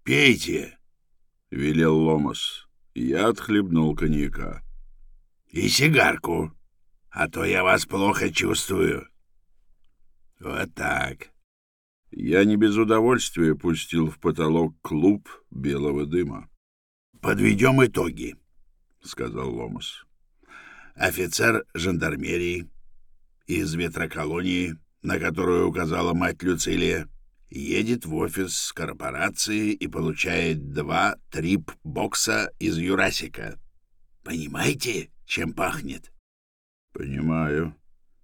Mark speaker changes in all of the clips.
Speaker 1: «Пейте», — велел Ломас. Я отхлебнул коньяка. «И сигарку, а то я вас плохо чувствую». «Вот так». Я не без удовольствия пустил в потолок клуб белого дыма. «Подведем итоги», — сказал Ломас. «Офицер жандармерии из ветроколонии, на которую указала мать Люцилия, едет в офис корпорации и получает 2 трип-бокса из Юрасика. Понимаете, чем пахнет?» «Понимаю.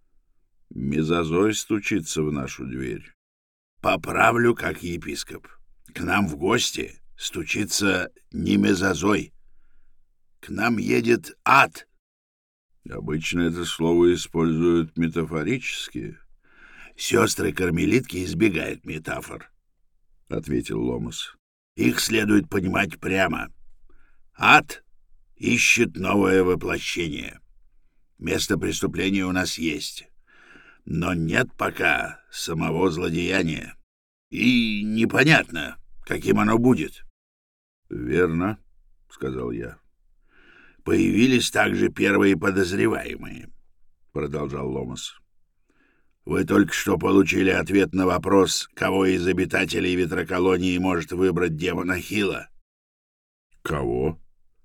Speaker 1: Мезозой стучится в нашу дверь». «Поправлю, как епископ. К нам в гости стучится не мезозой. К нам едет ад». «Обычно это слово используют метафорически». «Сестры-кармелитки избегают метафор», — ответил Ломас. «Их следует понимать прямо. Ад ищет новое воплощение. Место преступления у нас есть, но нет пока самого злодеяния. И непонятно, каким оно будет». «Верно», — сказал я. «Появились также первые подозреваемые», — продолжал Ломас. «Вы только что получили ответ на вопрос, кого из обитателей ветроколонии может выбрать демон Ахилла». «Кого?»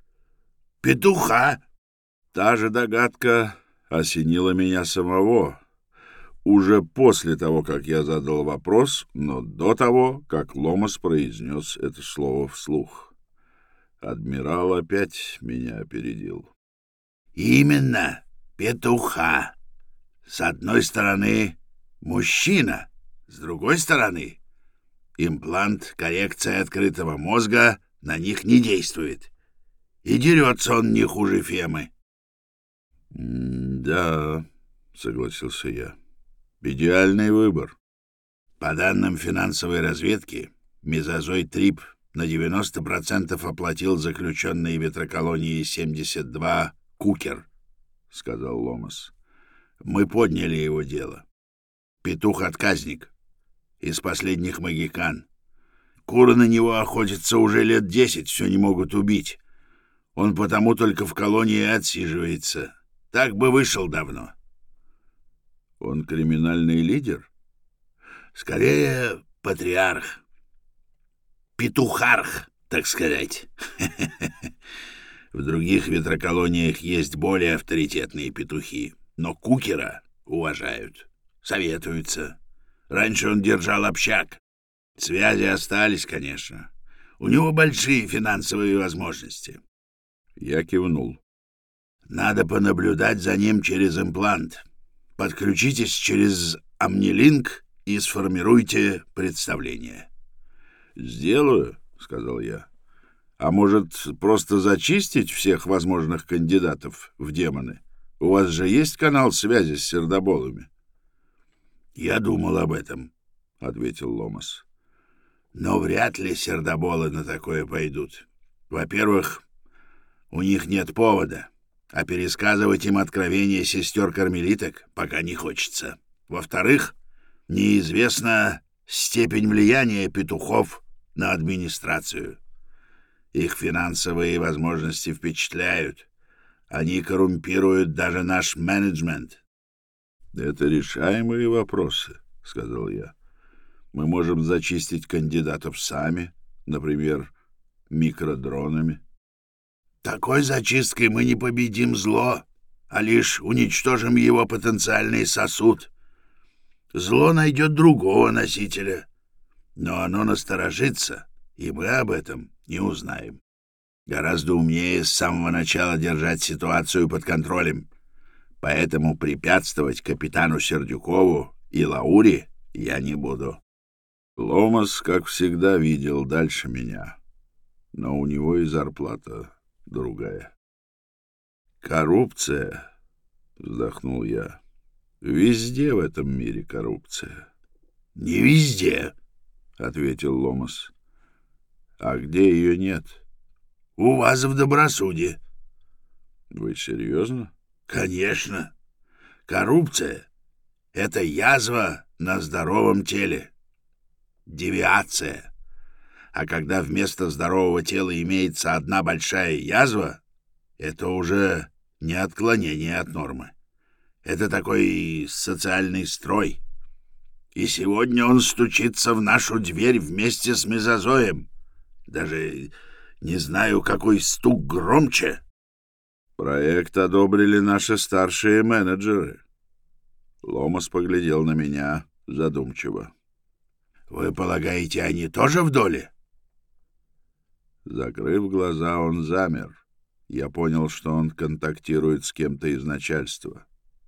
Speaker 1: «Петуха». Та же догадка осенила меня самого уже после того, как я задал вопрос, но до того, как Ломас произнес это слово вслух. Адмирал опять меня опередил. «Именно, петуха. С одной стороны, мужчина, с другой стороны, имплант коррекции открытого мозга на них не действует. И дерется он не хуже Фемы». «Да», — согласился я, — «идеальный выбор». По данным финансовой разведки, мезозой Трип на 90% оплатил заключенный ветроколонии 72 Кукер, — сказал Ломас. «Мы подняли его дело. Петух-отказник. Из последних могикан. Куры на него охотятся уже лет 10, все не могут убить. Он потому только в колонии отсиживается. Так бы вышел давно». «Он криминальный лидер?» «Скорее, патриарх. Петухарх, так сказать». В других ветроколониях есть более авторитетные петухи, но Кукера уважают, советуются. Раньше он держал общак. Связи остались, конечно. У него большие финансовые возможности». Я кивнул. «Надо понаблюдать за ним через имплант. Подключитесь через Амнилинк и сформируйте представление». «Сделаю», — сказал я. «А может, просто зачистить всех возможных кандидатов в демоны? У вас же есть канал связи с сердоболами?» «Я думал об этом», — ответил Ломас. «Но вряд ли сердоболы на такое пойдут. Во-первых, у них нет повода, а пересказывать им откровения сестер-кармелиток пока не хочется. Во-вторых, неизвестна степень влияния петухов на администрацию. Их финансовые возможности впечатляют. Они коррумпируют даже наш менеджмент». «Это решаемые вопросы», — сказал я. «Мы можем зачистить кандидатов сами, например, микродронами». «Такой зачисткой мы не победим зло, а лишь уничтожим его потенциальный сосуд. Зло найдет другого носителя, но оно насторожится, и мы об этом не узнаем. Гораздо умнее с самого начала держать ситуацию под контролем. Поэтому препятствовать капитану Сердюкову и Лауре я не буду». Ломас, как всегда, видел дальше меня, но у него и зарплата другая. «Коррупция», — вздохнул я, — «везде в этом мире коррупция». «Не везде», — ответил Ломас. «А где ее нет?» «У вас в Добросуде». «Вы серьезно?» «Конечно. Коррупция — это язва на здоровом теле. Девиация. А когда вместо здорового тела имеется одна большая язва, это уже не отклонение от нормы. Это такой социальный строй. И сегодня он стучится в нашу дверь вместе с мезозоем. Даже не знаю, какой стук громче. Проект одобрили наши старшие менеджеры. Ломас поглядел на меня задумчиво. Вы полагаете, они тоже в доле? Закрыв глаза, он замер. Я понял, что он контактирует с кем-то из начальства.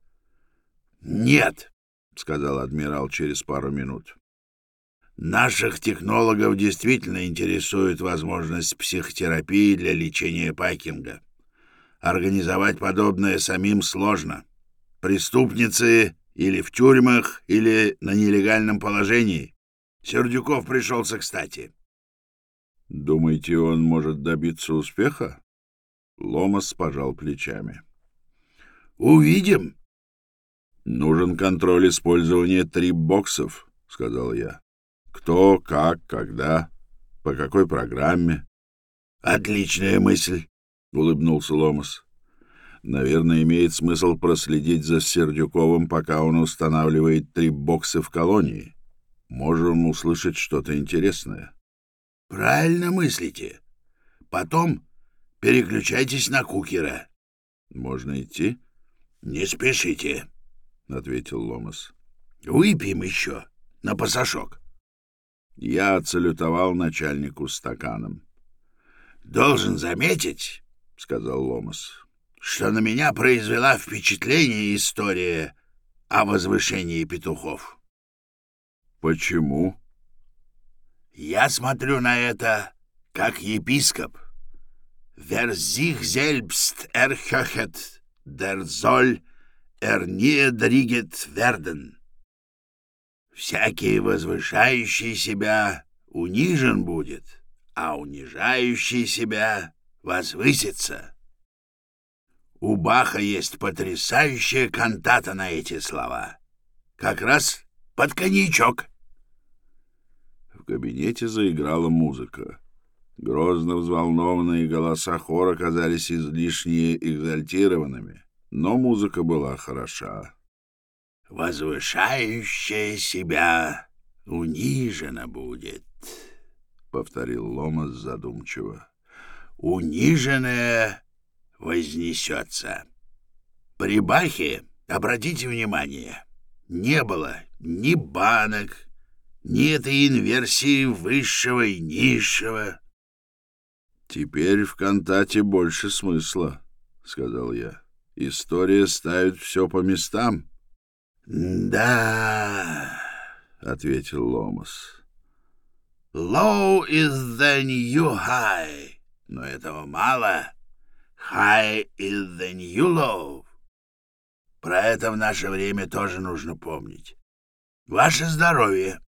Speaker 1: «Нет», — сказал адмирал через пару минут. «Наших технологов действительно интересует возможность психотерапии для лечения Пайкинга. Организовать подобное самим сложно. Преступницы или в тюрьмах, или на нелегальном положении. Сердюков пришелся кстати». «Думаете, он может добиться успеха?» Ломас пожал плечами. «Увидим». «Нужен контроль использования трип-боксов», — сказал я. «Кто, как, когда, по какой программе?» «Отличная мысль», — улыбнулся Ломас. «Наверное, имеет смысл проследить за Сердюковым, пока он устанавливает трип-боксы в колонии. Можем услышать что-то интересное». «Правильно мыслите. Потом переключайтесь на Кукера». «Можно идти?» «Не спешите», — ответил Ломас. «Выпьем еще на пасашок». Я отсалютовал начальнику стаканом. «Должен заметить, — сказал Ломас, — что на меня произвела впечатление история о возвышении петухов». «Почему?» «Я смотрю на это как епископ. Wer sich selbst erhöhet, der soll erniedriget werden. Всякий возвышающий себя унижен будет, а унижающий себя возвысится». У Баха есть потрясающая кантата на эти слова. Как раз под коньячок. В кабинете заиграла музыка. Грозно взволнованные голоса хора казались излишне экзальтированными, но музыка была хороша. «Возвышающая себя унижена будет», — повторил Ломас задумчиво. «Униженная вознесется». При Бахе, обратите внимание, не было ни банок, ни этой инверсии высшего и низшего. «Теперь в кантате больше смысла», — сказал я. «История ставит все по местам». «Да», — ответил Ломас. «Low is the new high, но этого мало. High is the new low. Про это в наше время тоже нужно помнить. Ваше здоровье».